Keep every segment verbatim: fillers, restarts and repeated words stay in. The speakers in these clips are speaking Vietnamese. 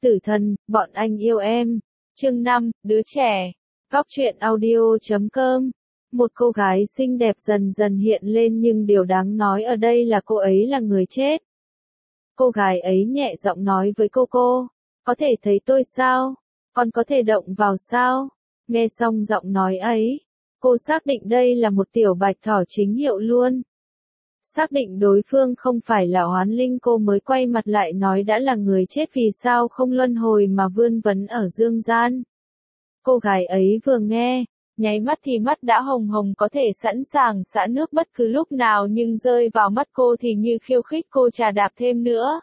Tử thần, bọn anh yêu em. Chương năm, đứa trẻ. Góc truyện audio chấm com. Một cô gái xinh đẹp dần dần hiện lên nhưng điều đáng nói ở đây là cô ấy là người chết. Cô gái ấy nhẹ giọng nói với cô cô, có thể thấy tôi sao? Còn có thể động vào sao? Nghe xong giọng nói ấy, cô xác định đây là một tiểu bạch thỏ chính hiệu luôn. Xác định đối phương không phải là oán linh, cô mới quay mặt lại nói đã là người chết vì sao không luân hồi mà vươn vấn ở dương gian. Cô gái ấy vừa nghe, nháy mắt thì mắt đã hồng hồng, có thể sẵn sàng xả nước bất cứ lúc nào, nhưng rơi vào mắt cô thì như khiêu khích cô trà đạp thêm nữa.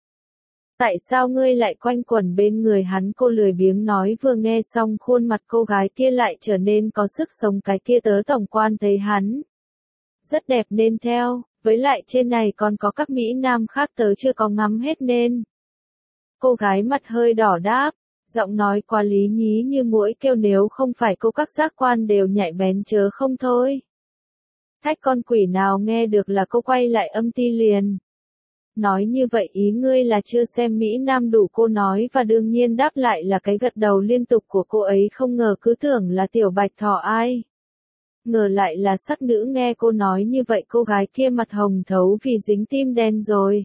Tại sao ngươi lại quanh quẩn bên người hắn? Cô lười biếng nói. Vừa nghe xong khuôn mặt cô gái kia lại trở nên có sức sống. Cái kia tớ tổng quan thấy hắn rất đẹp nên theo, với lại trên này còn có các mỹ nam khác tớ chưa có ngắm hết nên. Cô gái mặt hơi đỏ đáp, giọng nói quá lý nhí như muỗi kêu, nếu không phải cô các giác quan đều nhạy bén chớ không thôi. Thách con quỷ nào nghe được là cô quay lại âm ti liền. Nói như vậy ý ngươi là chưa xem mỹ nam đủ? Cô nói, và đương nhiên đáp lại là cái gật đầu liên tục của cô ấy. Không ngờ cứ tưởng là tiểu bạch thỏ, ai ngờ lại là sắc nữ. Nghe cô nói như vậy cô gái kia mặt hồng thấu vì dính tim đen rồi.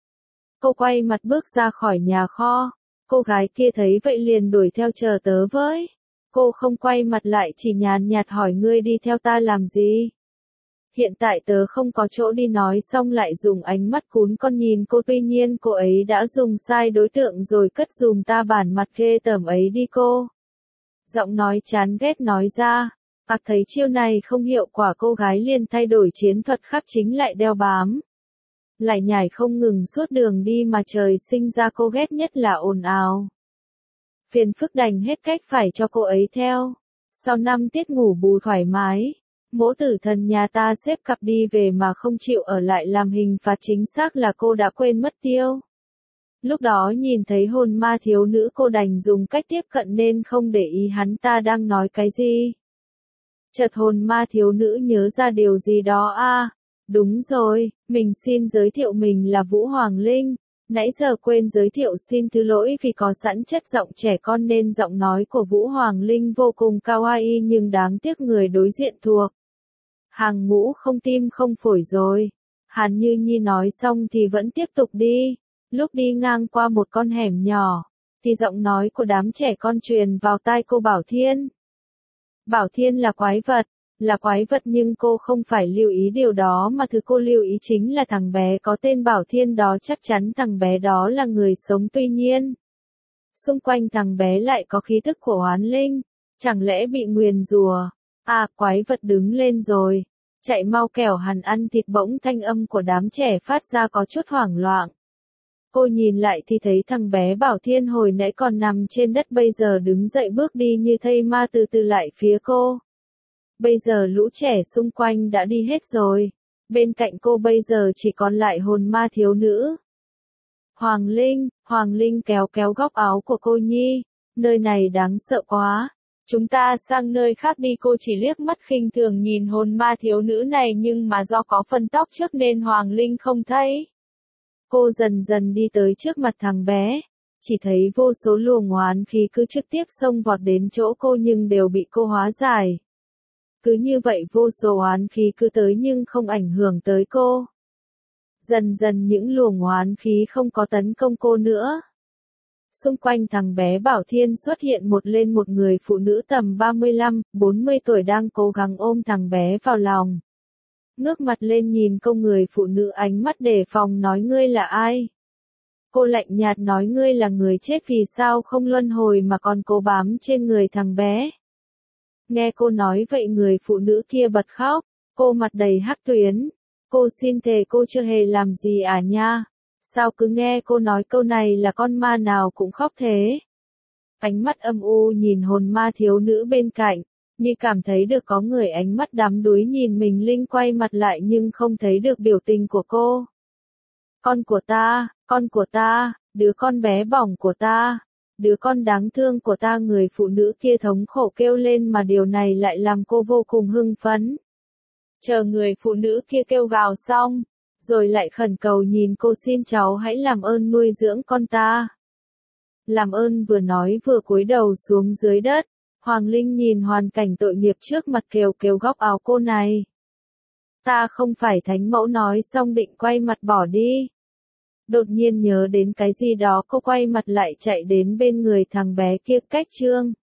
Cô quay mặt bước ra khỏi nhà kho. Cô gái kia thấy vậy liền đuổi theo, chờ tớ với. Cô không quay mặt lại, chỉ nhàn nhạt hỏi, ngươi đi theo ta làm gì? Hiện tại tớ không có chỗ đi. Nói xong lại dùng ánh mắt cún con nhìn cô. Tuy nhiên cô ấy đã dùng sai đối tượng rồi, cất dùm ta bản mặt ghê tởm ấy đi cô. Giọng nói chán ghét nói ra. Ác thấy chiêu này không hiệu quả, cô gái liền thay đổi chiến thuật khác, chính lại đeo bám. Lại nhảy không ngừng suốt đường đi mà trời sinh ra cô ghét nhất là ồn ào. Phiền phức đành hết cách phải cho cô ấy theo. Sau năm tiết ngủ bù thoải mái, mỗ tử thần nhà ta xếp cặp đi về mà không chịu ở lại làm hình phạt, chính xác là cô đã quên mất tiêu. Lúc đó nhìn thấy hồn ma thiếu nữ, cô đành dùng cách tiếp cận nên không để ý hắn ta đang nói cái gì. Chợt hồn ma thiếu nữ nhớ ra điều gì đó. a à, đúng rồi, mình xin giới thiệu, mình là Vũ Hoàng Linh. Nãy giờ quên giới thiệu, xin thứ lỗi vì có sẵn chất giọng trẻ con nên giọng nói của Vũ Hoàng Linh vô cùng kawaii, nhưng đáng tiếc người đối diện thuộc hàng ngũ không tim không phổi rồi. Hàn Như Nhi nói xong thì vẫn tiếp tục đi. Lúc đi ngang qua một con hẻm nhỏ, thì giọng nói của đám trẻ con truyền vào tai cô. Bảo Thiên. Bảo Thiên là quái vật, là quái vật, nhưng cô không phải lưu ý điều đó, mà thứ cô lưu ý chính là thằng bé có tên Bảo Thiên đó. Chắc chắn thằng bé đó là người sống, tuy nhiên xung quanh thằng bé lại có khí tức của oán linh, chẳng lẽ bị nguyền rủa? À, quái vật đứng lên rồi, chạy mau kẻo hắn ăn thịt. Bỗng thanh âm của đám trẻ phát ra có chút hoảng loạn. Cô nhìn lại thì thấy thằng bé Bảo Thiên hồi nãy còn nằm trên đất bây giờ đứng dậy bước đi như thây ma từ từ lại phía cô. Bây giờ lũ trẻ xung quanh đã đi hết rồi. Bên cạnh cô bây giờ chỉ còn lại hồn ma thiếu nữ. Hoàng Linh, Hoàng Linh kéo kéo góc áo của cô Nhi. Nơi này đáng sợ quá. Chúng ta sang nơi khác đi. Cô chỉ liếc mắt khinh thường nhìn hồn ma thiếu nữ này, nhưng mà do có phân tóc trước nên Hoàng Linh không thấy. Cô dần dần đi tới trước mặt thằng bé. Chỉ thấy vô số luồng oán khí cứ trực tiếp xông vọt đến chỗ cô nhưng đều bị cô hóa giải. Cứ như vậy vô số oán khí cứ tới nhưng không ảnh hưởng tới cô. Dần dần những luồng oán khí không có tấn công cô nữa. Xung quanh thằng bé Bảo Thiên xuất hiện một lên một người phụ nữ tầm ba mươi lăm, bốn mươi tuổi đang cố gắng ôm thằng bé vào lòng. Ngước mặt lên nhìn cô người phụ nữ, ánh mắt đề phòng nói, ngươi là ai? Cô lạnh nhạt nói, ngươi là người chết vì sao không luân hồi mà còn cố bám trên người thằng bé. Nghe cô nói vậy người phụ nữ kia bật khóc, cô mặt đầy hắc tuyến. Cô xin thề cô chưa hề làm gì à nha. Sao cứ nghe cô nói câu này là con ma nào cũng khóc thế? Ánh mắt âm u nhìn hồn ma thiếu nữ bên cạnh, như cảm thấy được có người ánh mắt đắm đuối nhìn mình. Linh quay mặt lại nhưng không thấy được biểu tình của cô. Con của ta, con của ta, đứa con bé bỏng của ta, đứa con đáng thương của ta. Người phụ nữ kia thống khổ kêu lên mà điều này lại làm cô vô cùng hưng phấn. Chờ người phụ nữ kia kêu gào xong, rồi lại khẩn cầu nhìn cô, xin cháu hãy làm ơn nuôi dưỡng con ta. Làm ơn vừa nói vừa cúi đầu xuống dưới đất. Hoàng Linh nhìn hoàn cảnh tội nghiệp trước mặt kêu kêu góc áo cô này. Ta không phải thánh mẫu nói xong định quay mặt bỏ đi. Đột nhiên nhớ đến cái gì đó cô quay mặt lại chạy đến bên người thằng bé kia cách Trương.